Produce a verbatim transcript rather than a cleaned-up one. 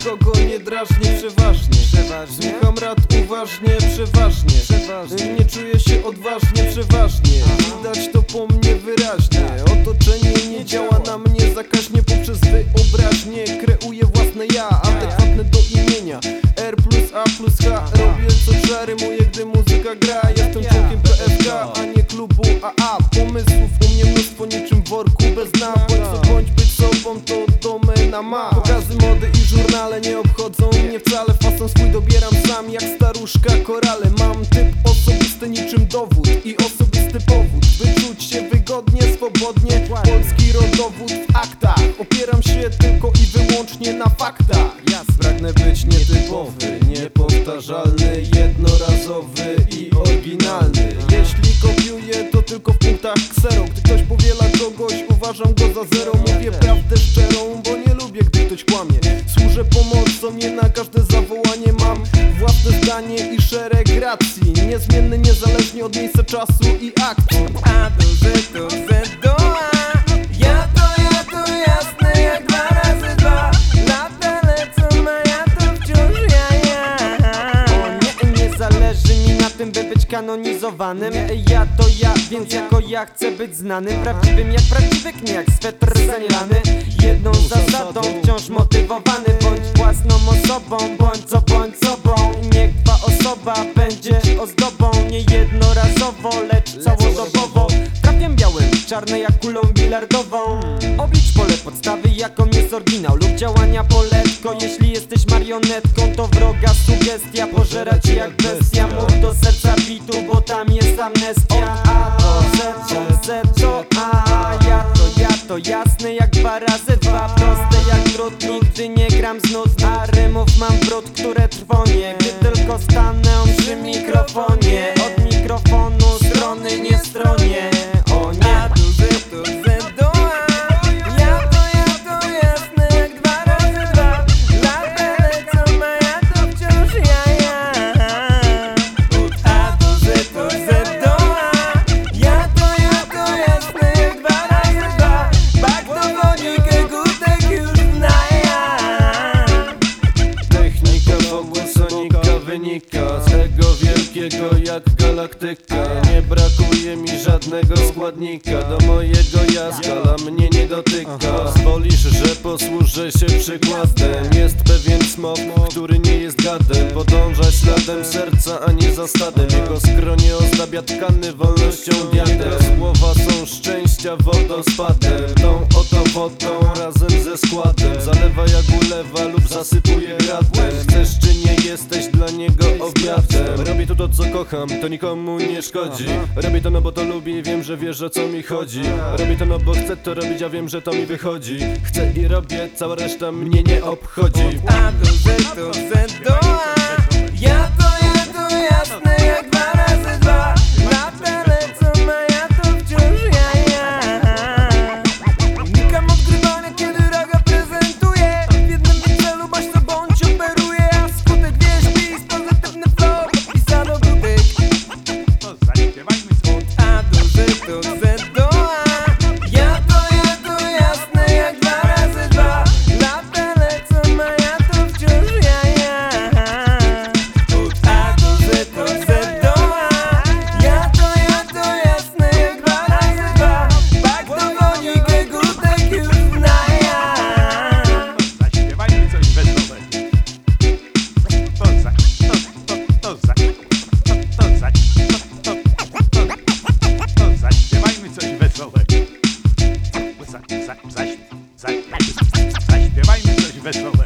nikogo nie drażnię przeważnie. Słucham rad uważnie, przeważnie. Nie czuję się odważnie, przeważnie. Widać to po mnie wyraźnie. Otoczenie nie działa na mnie zakaźnie. Poprzez wyobraźnię kreuję własne ja, adekwatne do imienia. R plus A plus H. Robię co trzeba, rymuję, gdy muzyka gra. Jestem członkiem P F K, a nie klubu A A. Pomysłów u mnie mnóstwo, niczym w worku bez dna. Bądź co bądź, być sobą to domena ma. Pokazy mody i żurnale nie obchodzą mnie wcale. Fason swój dobieram sam jak staruszka korale. Mam typ osobisty niczym dowód i osobisty powód, by czuć się wygodnie, swobodnie. Polski rodowód w aktach. Opieram się tylko i wyłącznie na faktach. Pragnę być nietypowy, niepowtarzalny, jednorazowy i oryginalny. Jeśli kopiuję, to tylko w punktach ksero. Gdy ktoś powiela kogoś, uważam go za zero. Mówię prawdę szczerą, bo nie lubię, gdy ktoś kłamie. Służę pomocą, nie na każde zawołanie. Mam własne zdanie i szereg racji, niezmienny niezależnie od miejsca, czasu i akcji. A do Z to Z do A. Ja to, ja to jasne jak dwa razy dwa. Lata lecą, a ja to wciąż ja, ja. O nie, nie zależy mi na tym, by być kanonizowanym. Ja to ja, więc jako ja chcę być znanym. Prawdziwym jak prawdziwy kniak, swetr zanielany. Jedną zasadą wciąż motywowany. Bądź własną osobą, bądź co bądź sobą. Niech twa osoba będzie ozdobą. Nie jednorazowo, lecz całodobowo. Trafiam białym, czarne jak kulą bilardową. Oblicz pole podstawy, jaką jest oryginał lub działania poletko. Jeśli jesteś marionetką, to wroga sugestia pożera cię jak bestia. Mów do serca bitu, bo tam jest amnestia. A to Z, to Z, to A. Ja to, ja to jasne jak dwa razy dwa. Proste jak drut, nigdy nie gram z nut. A rymów mam brud, które trwonie, gdy tylko stanę przy mikrofonie. Od mikrofonu strony nie stronię. O nie, A to Z, to Z do A. Ja to, ja to jasne jak dwa razy dwa. Lata lecą, a ja to wciąż ja, ja. Od A do Z, to Z do A. Ja to, ja to jasne jak dwa razy dwa. Bak to wonikę, gutek już zna ja. Technika wokół sonika wynika z tego wielkiego jak galaktyka. Nie brakuje mi żadnego składnika do mojego ja. Skala mnie nie dotyka. Pozwolisz, że posłużę się przykładem. Jest pewien smok, który nie jest gadem. Podąża śladem serca, a nie zasadem. Jego skronie ozdabia tkany wolnością diadem. Słowa są szczęścia wodospadem. Tą oto wodą razem ze składem zalewa jak ulewa lub zasypuje gradem. Chcesz czy nie jesteś dla niego obiadem. Robię to, to co kocham, to nikomu nie szkodzi. Robię to no bo to lubię, wiem, że wiesz o co mi chodzi. Robię to no bo chcę to robić, a wiem, że to mi wychodzi. Chcę i robię, cała reszta mnie nie obchodzi. A do Z, to Z do A. Ja to, ja to jasne jak dwa razy dwa. Lata lecą, a ja to wciąż ja, ja. Unikam odgrywania, kiedy raga prezentuje. W jednym wycelu bądź co bądź operuje. A skutek wierzbi z pozytywny flow pisano budyk. A do Z, to Z do A. Ja to, ja to jasne jak dwa razy dwa. Lata lecą, a ja to wciąż ja, ja. Od A do Z, to Z do A. Ja to, ja to jasne jak dwa razy dwa. Bak to wonikę, gutek już zna ja. Zaśpiewajmy coś wesołego. To za, to, to, to za, to, to za, to, to, to, to zaśpiewajmy coś wesołego. Za, za, zaś, za, zaśpiewajmy coś wesołego.